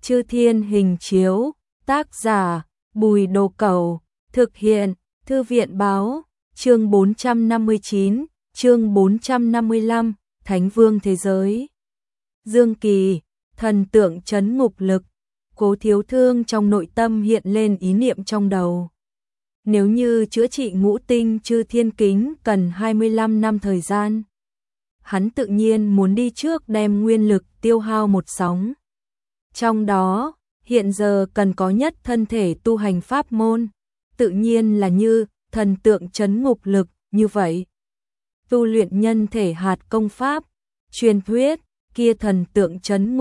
Chư Thiên Hình Chiếu, tác giả, Bùi Đồ Cẩu, thực hiện, Thư viện Báo, chương 459, chương 455, Thánh Vương Thế Giới. Dương Kỳ, thần tượng trấn ngục lực, Cố Thiếu Thương trong nội tâm hiện lên ý niệm trong đầu. Nếu như chữa trị ngũ tinh chư thiên kính cần 25 năm thời gian, hắn tự nhiên muốn đi trước đem nguyên lực tiêu hao một sóng. Trong đó, hiện giờ cần có nhất thân thể tu hành pháp môn, tự nhiên là như thần tượng trấn ngục lực như vậy. Tu luyện nhân thể hạt công pháp, truyền thuyết, kia thần tượng trấn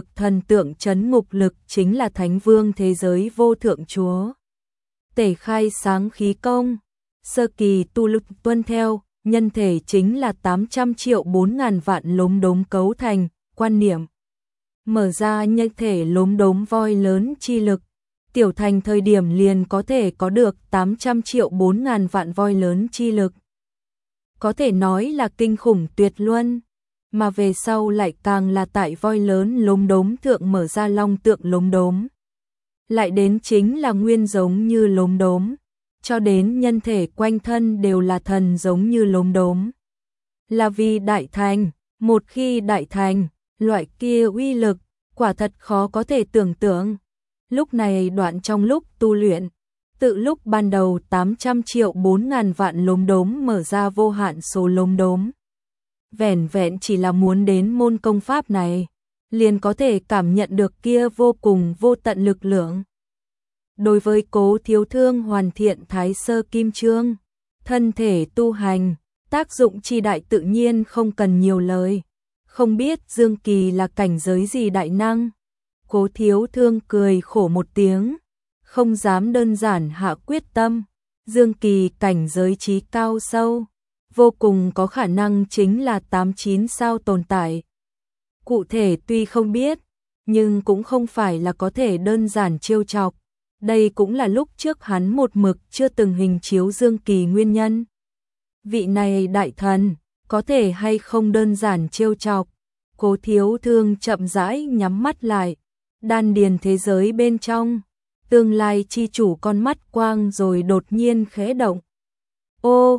ngục lực chính là Thánh Vương Thế Giới Vô Thượng Chúa. Tẩy khai sáng khí công, sơ kỳ tu lực tuân theo, nhân thể chính là 800 triệu 4.000 vạn lốm đốm cấu thành, quan niệm. Mở ra nhân thể lốm đốm voi lớn chi lực, tiểu thành thời điểm liền có thể có được 800 triệu 4.000 vạn voi lớn chi lực. Có thể nói là kinh khủng tuyệt luân, mà về sau lại càng là tại voi lớn lốm đốm thượng mở ra long tượng lốm đốm. Lại đến chính là nguyên giống như lốm đốm, cho đến nhân thể quanh thân đều là thần giống như lốm đốm. Là vì đại thành, một khi đại thành, loại kia uy lực, quả thật khó có thể tưởng tượng. Lúc này đoạn trong lúc tu luyện, tự lúc ban đầu 800 triệu 4.000 vạn lốm đốm mở ra vô hạn số lốm đốm. Vẻn vẹn chỉ là muốn đến môn công pháp này, liền có thể cảm nhận được kia vô cùng vô tận lực lượng. Đối với Cố Thiếu Thương hoàn thiện Thái Sơ Kim Chương, thân thể tu hành, tác dụng chi đại tự nhiên không cần nhiều lời. Không biết Dương Kỳ là cảnh giới gì đại năng. Cố Thiếu Thương cười khổ một tiếng, không dám đơn giản hạ quyết tâm. Dương Kỳ cảnh giới trí cao sâu, vô cùng có khả năng chính là 8-9 sao tồn tại. Cụ thể tuy không biết, nhưng cũng không phải là có thể đơn giản trêu chọc. Đây cũng là lúc trước hắn một mực chưa từng hình chiếu Dương Kỳ nguyên nhân. Vị này đại thần, có thể hay không đơn giản trêu chọc. Cố Thiếu Thương chậm rãi nhắm mắt lại, đan điền thế giới bên trong, tương lai chi chủ con mắt quang rồi đột nhiên khẽ động. O,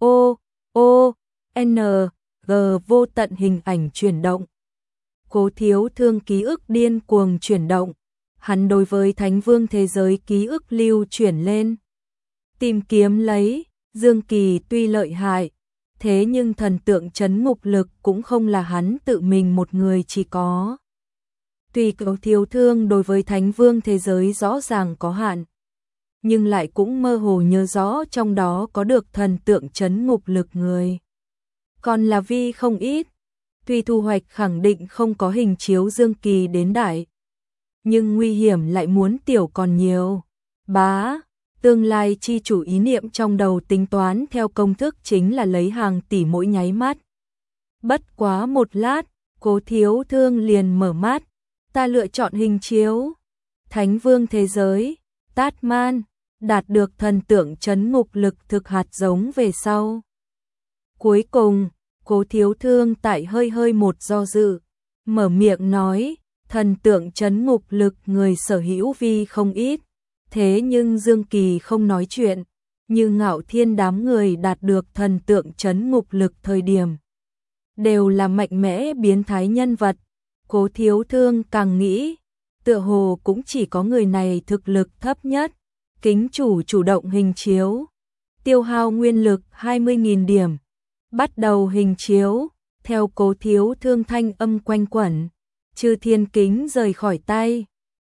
N, G vô tận hình ảnh chuyển động. Cố Thiếu Thương ký ức điên cuồng chuyển động, hắn đối với Thánh Vương Thế Giới ký ức lưu chuyển lên. Tìm kiếm lấy, Dương Kỳ tuy lợi hại, thế nhưng thần tượng trấn ngục lực cũng không là hắn tự mình một người chỉ có. Tuy Cố Thiếu Thương đối với Thánh Vương Thế Giới rõ ràng có hạn, nhưng lại cũng mơ hồ nhớ rõ trong đó có được thần tượng trấn ngục lực người. Còn là vi không ít, tuy thu hoạch khẳng định không có hình chiếu Dương Kỳ đến đại, nhưng nguy hiểm lại muốn tiểu còn nhiều. Tương lai chi chủ ý niệm trong đầu tính toán theo công thức chính là lấy hàng tỷ mỗi nháy mắt. Bất quá một lát, Cố Thiếu Thương liền mở mắt, ta lựa chọn hình chiếu. Thánh Vương Thế Giới, Tát Man, đạt được thần tượng trấn ngục lực thực hạt giống về sau. Cuối cùng, Cố Thiếu Thương tại hơi một do dự, mở miệng nói, thần tượng trấn ngục lực người sở hữu vi không ít. Thế nhưng Dương Kỳ không nói chuyện, như Ngạo Thiên đám người đạt được thần tượng trấn ngục lực thời điểm. Đều là mạnh mẽ biến thái nhân vật. Cố Thiếu Thương càng nghĩ, tựa hồ cũng chỉ có người này thực lực thấp nhất. Kính chủ chủ động hình chiếu, tiêu hao nguyên lực 20.000 điểm. Bắt đầu hình chiếu, theo Cố Thiếu Thương thanh âm quanh quẩn, chư thiên kính rời khỏi tay.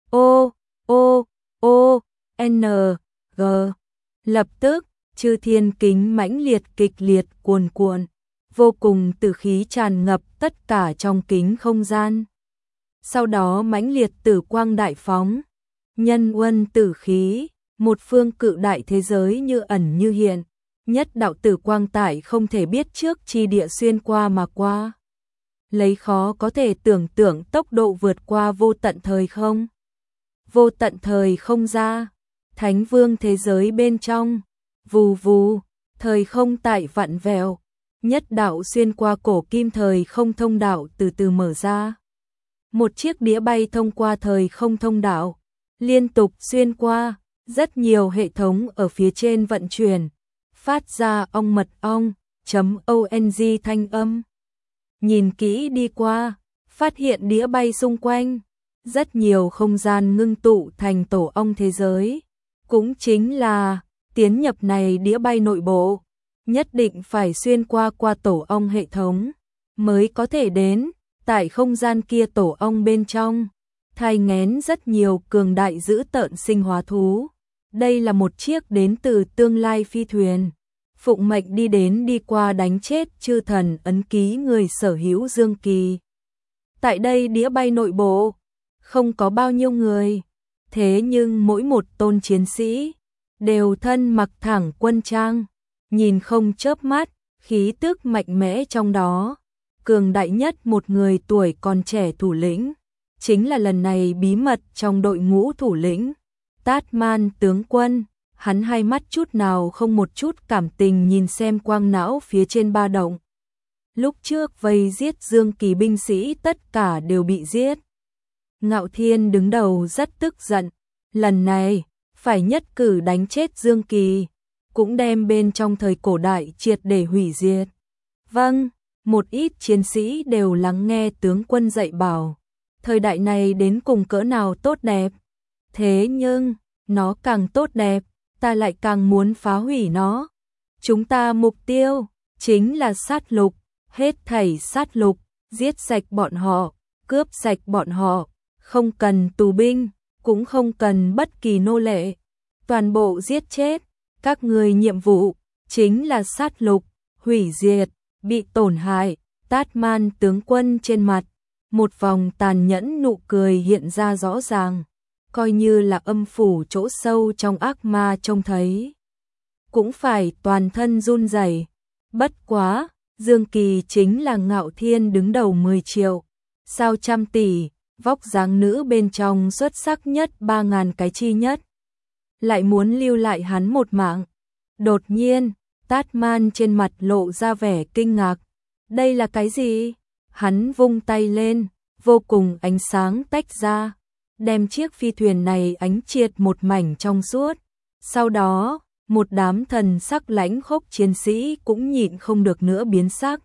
N, G. Lập tức, chư thiên kính mãnh liệt kịch liệt cuồn cuộn, vô cùng tử khí tràn ngập tất cả trong kính không gian. Sau đó mãnh liệt tử quang đại phóng, nhân uân tử khí, một phương cự đại thế giới như ẩn như hiện, nhất đạo tử quang tại không thể biết trước chi địa xuyên qua mà qua. Lấy khó có thể tưởng tượng tốc độ vượt qua vô tận thời không. Vô tận thời không ra, Thánh Vương Thế Giới bên trong, vù vù, thời không tại vặn vẹo, nhất đạo xuyên qua cổ kim thời không thông đạo từ từ mở ra. Một chiếc đĩa bay thông qua thời không thông đạo, liên tục xuyên qua, rất nhiều hệ thống ở phía trên vận chuyển, phát ra ong mật ong.ong thanh âm. Nhìn kỹ đi qua, phát hiện đĩa bay xung quanh, rất nhiều không gian ngưng tụ thành tổ ong thế giới. Cũng chính là, tiến nhập này đĩa bay nội bộ, nhất định phải xuyên qua tổ ong hệ thống, mới có thể đến, tại không gian kia tổ ong bên trong, thai nghén rất nhiều cường đại dữ tợn sinh hóa thú. Đây là một chiếc đến từ tương lai phi thuyền, phụng mệnh đi qua đánh chết chư thần ấn ký người sở hữu Dương Kỳ. Tại đây đĩa bay nội bộ, không có bao nhiêu người, thế nhưng mỗi một tôn chiến sĩ đều thân mặc thẳng quân trang, nhìn không chớp mắt, khí tức mạnh mẽ trong đó. Cường đại nhất một người tuổi còn trẻ thủ lĩnh, chính là lần này bí mật trong đội ngũ thủ lĩnh, Tát-Man tướng quân. Hắn hai mắt chút nào không một chút cảm tình nhìn xem quang não phía trên ba động. Lúc trước vây giết Dương Kỳ binh sĩ tất cả đều bị giết. Ngạo Thiên đứng đầu rất tức giận, lần này phải nhất cử đánh chết Dương Kỳ, cũng đem bên trong thời cổ đại triệt để hủy diệt. Vâng, một ít chiến sĩ đều lắng nghe tướng quân dạy bảo, thời đại này đến cùng cỡ nào tốt đẹp. Thế nhưng, nó càng tốt đẹp, ta lại càng muốn phá hủy nó. Chúng ta mục tiêu chính là sát lục, hết thảy sát lục, giết sạch bọn họ, cướp sạch bọn họ, không cần tù binh, cũng không cần bất kỳ nô lệ, toàn bộ giết chết. Các người nhiệm vụ chính là sát lục, hủy diệt, bị tổn hại. Tát-Man tướng quân trên mặt, một vòng tàn nhẫn nụ cười hiện ra rõ ràng, coi như là âm phủ chỗ sâu trong ác ma trông thấy, cũng phải toàn thân run rẩy. Bất quá, Dương Kỳ chính là Ngạo Thiên đứng đầu 10 triệu, sao trăm tỷ, vóc dáng nữ bên trong xuất sắc nhất 3.000 cái chi nhất. Lại muốn lưu lại hắn một mạng. Đột nhiên, Tát-Man trên mặt lộ ra vẻ kinh ngạc. Đây là cái gì? Hắn vung tay lên, vô cùng ánh sáng tách ra, đem chiếc phi thuyền này ánh triệt một mảnh trong suốt. Sau đó, một đám thần sắc lãnh khốc chiến sĩ cũng nhịn không được nữa biến sắc.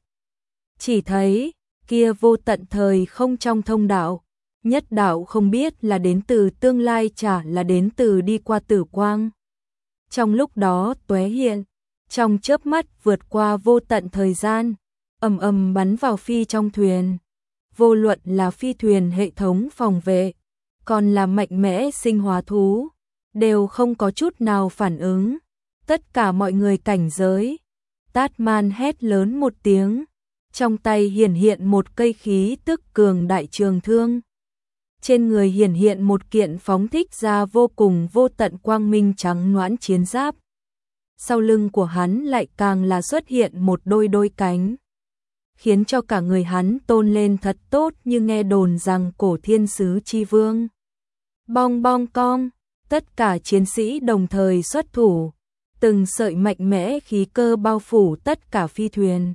Chỉ thấy, kia vô tận thời không trong thông đạo, nhất đạo không biết là đến từ tương lai chả là đến từ đi qua tử quang. Trong lúc đó tóe hiện, trong chớp mắt vượt qua vô tận thời gian, ầm ầm bắn vào phi trong thuyền. Vô luận là phi thuyền hệ thống phòng vệ, còn là mạnh mẽ sinh hóa thú, đều không có chút nào phản ứng. Tất cả mọi người cảnh giới. Tát-Man hét lớn một tiếng, trong tay hiển hiện một cây khí tức cường đại trường thương. Trên người hiển hiện một kiện phóng thích ra vô cùng vô tận quang minh trắng nõn chiến giáp. Sau lưng của hắn lại càng là xuất hiện một đôi cánh, khiến cho cả người hắn tôn lên thật tốt, như nghe đồn rằng cổ thiên sứ chi vương. Bong bong cong, tất cả chiến sĩ đồng thời xuất thủ, từng sợi mạnh mẽ khí cơ bao phủ tất cả phi thuyền.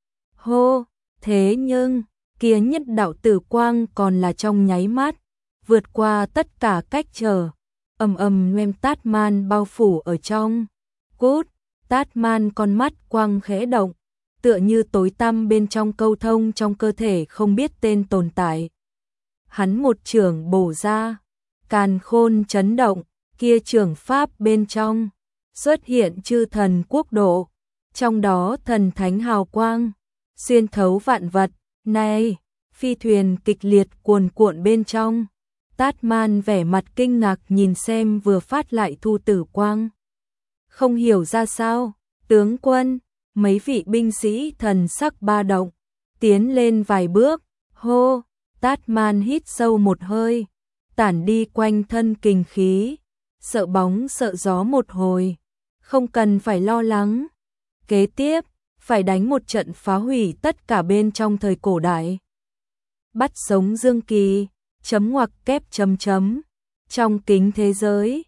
Hô, thế nhưng, kia nhất đạo tử quang còn là trong nháy mắt, vượt qua tất cả cách trở, ầm ầm đem Tát-Man bao phủ ở trong. Cút, Tát-Man con mắt quang khẽ động, tựa như tối tăm bên trong câu thông trong cơ thể không biết tên tồn tại. Hắn một chưởng bổ ra, càn khôn chấn động, kia chưởng pháp bên trong xuất hiện chư thần quốc độ, trong đó thần thánh hào quang xuyên thấu vạn vật. Này, phi thuyền kịch liệt cuồn cuộn bên trong. Tát-Man vẻ mặt kinh ngạc nhìn xem vừa phát lại thu tử quang. Không hiểu ra sao, tướng quân, mấy vị binh sĩ thần sắc ba động, tiến lên vài bước. Hô, Tát-Man hít sâu một hơi, tản đi quanh thân kình khí, sợ bóng sợ gió một hồi, không cần phải lo lắng. Kế tiếp, phải đánh một trận phá hủy tất cả bên trong thời cổ đại. Bắt sống Dương Kỳ, chấm ngoặc kép chấm chấm, trong kính thế giới,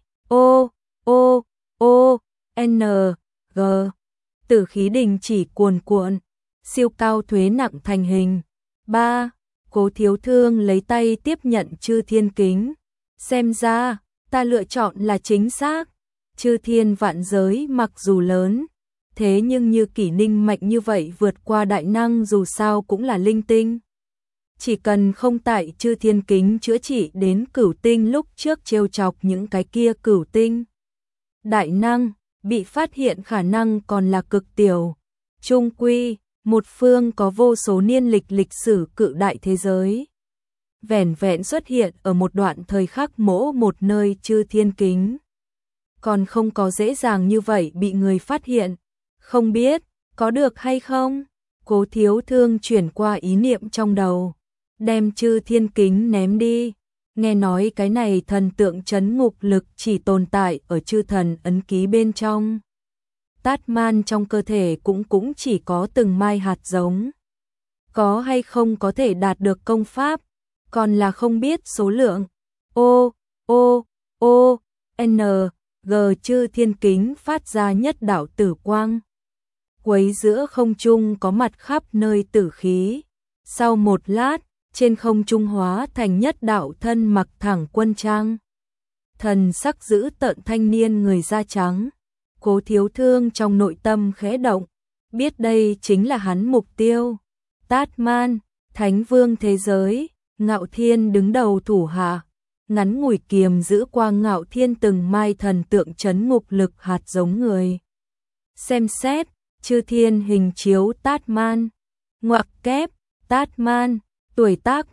N, G, tử khí đình chỉ cuồn cuộn, siêu cao thuế nặng thành hình. 3. Cố Thiếu Thương lấy tay tiếp nhận Chư Thiên kính. Xem ra, ta lựa chọn là chính xác. Chư Thiên vạn giới mặc dù lớn, thế nhưng như Kỷ Ninh mạnh như vậy vượt qua đại năng dù sao cũng là linh tinh. Chỉ cần không tại Chư Thiên kính chữa trị đến cửu tinh lúc trước trêu chọc những cái kia cửu tinh. Đại năng, bị phát hiện khả năng còn là cực tiểu. Trung quy, một phương có vô số niên lịch sử cự đại thế giới. Vẻn vẹn xuất hiện ở một đoạn thời khắc mỗ một nơi Chư Thiên kính. Còn không có dễ dàng như vậy bị người phát hiện. Không biết, có được hay không? Cố Thiếu Thương chuyển qua ý niệm trong đầu. Đem Chư Thiên kính ném đi. Nghe nói cái này thần tượng trấn ngục lực chỉ tồn tại ở chư thần ấn ký bên trong. Tát man trong cơ thể cũng chỉ có từng mai hạt giống. Có hay không có thể đạt được công pháp, còn là không biết số lượng. G Chư Thiên kính phát ra nhất đạo tử quang. Quấy giữa không trung có mặt khắp nơi tử khí. Sau một lát, trên không trung hóa thành nhất đạo thân mặc thẳng quân trang. Thần sắc giữ tợn thanh niên người da trắng. Cố Thiếu Thương trong nội tâm khẽ động, biết đây chính là hắn mục tiêu. Tát man, Thánh Vương thế giới, Ngạo Thiên đứng đầu thủ hạ. Ngắn ngủi kiềm giữ qua Ngạo Thiên từng mai thần tượng trấn ngục lực hạt giống người. Xem xét, Chư Thiên hình chiếu Tát man. Ngoặc kép, Tát man, tuổi tác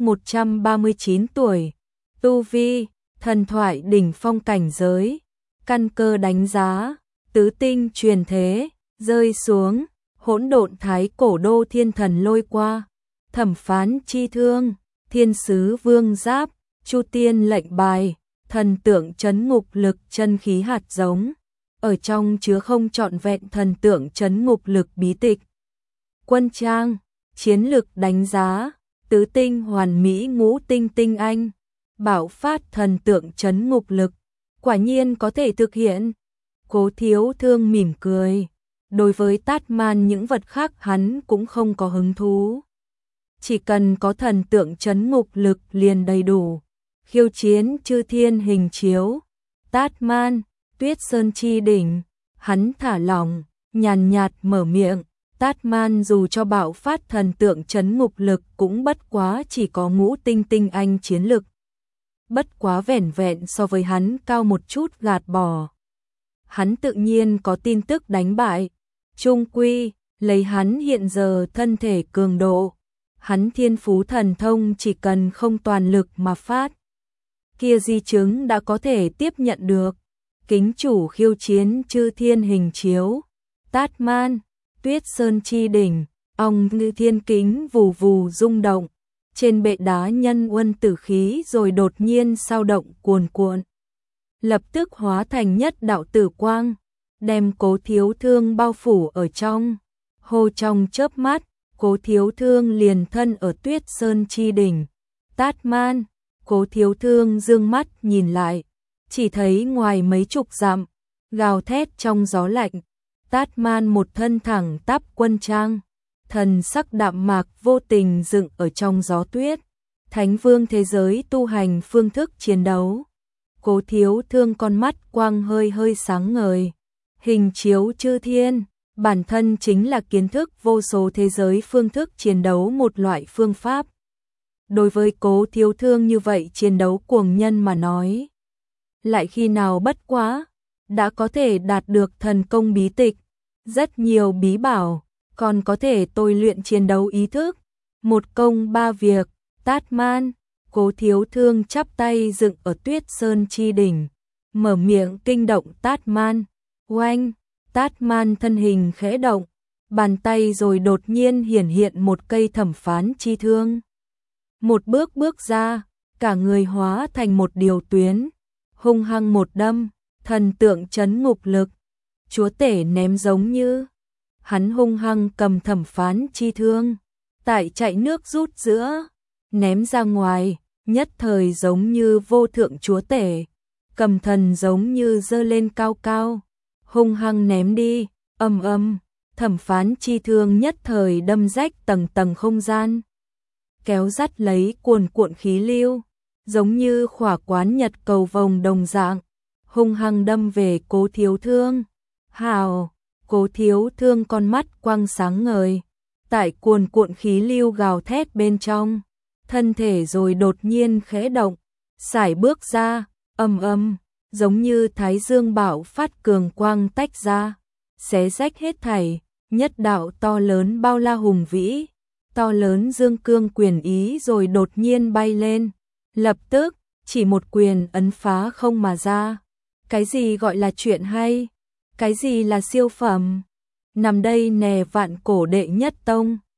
139 tuổi. Tu vi, thần thoại đỉnh phong cảnh giới. Căn cơ đánh giá, tứ tinh truyền thế, rơi xuống, hỗn độn thái cổ đô thiên thần lôi qua. Thẩm phán chi thương, thiên sứ vương giáp, chu tiên lệnh bài, thần tượng trấn ngục lực chân khí hạt giống. Ở trong chứa không trọn vẹn thần tượng trấn ngục lực bí tịch. Quân trang, chiến lực đánh giá, tứ tinh hoàn mỹ ngũ tinh tinh anh. Bảo phát thần tượng trấn ngục lực, quả nhiên có thể thực hiện. Cố Thiếu Thương mỉm cười. Đối với Tát man những vật khác hắn cũng không có hứng thú. Chỉ cần có thần tượng trấn ngục lực liền đầy đủ. Khiêu chiến Chư Thiên hình chiếu. Tát man, Tuyết Sơn chi đỉnh. Hắn thả lỏng, nhàn nhạt mở miệng. Tát man dù cho bạo phát thần tượng trấn ngục lực cũng bất quá chỉ có ngũ tinh tinh anh chiến lực. Bất quá vẻn vẹn so với hắn cao một chút gạt bỏ. Hắn tự nhiên có tin tức đánh bại. Trung quy, lấy hắn hiện giờ thân thể cường độ. Hắn thiên phú thần thông chỉ cần không toàn lực mà phát. Kia di chứng đã có thể tiếp nhận được. Kính chủ khiêu chiến Chư Thiên hình chiếu. Tát man, Tuyết Sơn chi đỉnh, ong ngư thiên kính vù vù rung động. Trên bệ đá nhân uân tử khí rồi đột nhiên sao động cuồn cuộn. Lập tức hóa thành nhất đạo tử quang, đem Cố Thiếu Thương bao phủ ở trong. Hô trong chớp mắt, Cố Thiếu Thương liền thân ở Tuyết Sơn chi đỉnh. Tát man, Cố Thiếu Thương dương mắt nhìn lại, chỉ thấy ngoài mấy chục dặm, gào thét trong gió lạnh. Tát man một thân thẳng tắp quân trang, thần sắc đạm mạc vô tình dựng ở trong gió tuyết. Thánh Vương thế giới tu hành phương thức chiến đấu. Cố Thiếu Thương con mắt quang hơi hơi sáng ngời. Hình chiếu Chư Thiên, bản thân chính là kiến thức vô số thế giới phương thức chiến đấu một loại phương pháp. Đối với Cố Thiếu Thương như vậy chiến đấu cuồng nhân mà nói, lại khi nào bất quá, đã có thể đạt được thần công bí tịch, rất nhiều bí bảo, còn có thể tôi luyện chiến đấu ý thức. Một công ba việc. Tát man, Cố Thiếu Thương chắp tay dựng ở Tuyết Sơn chi đỉnh, mở miệng kinh động Tát man. Oanh, Tát man thân hình khẽ động, bàn tay rồi đột nhiên hiển hiện một cây thẩm phán chi thương. Một bước bước ra, cả người hóa thành một điều tuyến, hung hăng một đâm, thần tượng trấn ngục lực. Chúa tể ném giống như, hắn hung hăng cầm thẩm phán chi thương, tại chạy nước rút giữa, ném ra ngoài, nhất thời giống như vô thượng chúa tể, cầm thần giống như giơ lên cao cao, hung hăng ném đi, thẩm phán chi thương nhất thời đâm rách tầng tầng không gian. kéo dắt lấy cuồn cuộn khí lưu, giống như khỏa quán nhật cầu vồng đồng dạng, hung hăng đâm về Cố Thiếu Thương. Hào, Cố Thiếu Thương con mắt quang sáng ngời, tại cuồn cuộn khí lưu gào thét bên trong, thân thể rồi đột nhiên khẽ động, sải bước ra, ầm, giống như thái dương bạo phát cường quang tách ra, xé rách hết thảy, nhất đạo to lớn bao la hùng vĩ, to lớn dương cương quyền ý rồi đột nhiên bay lên, lập tức, chỉ một quyền ấn phá không mà ra. Cái gì gọi là chuyện hay? Cái gì là siêu phẩm? Nằm đây nè vạn cổ đệ nhất tông.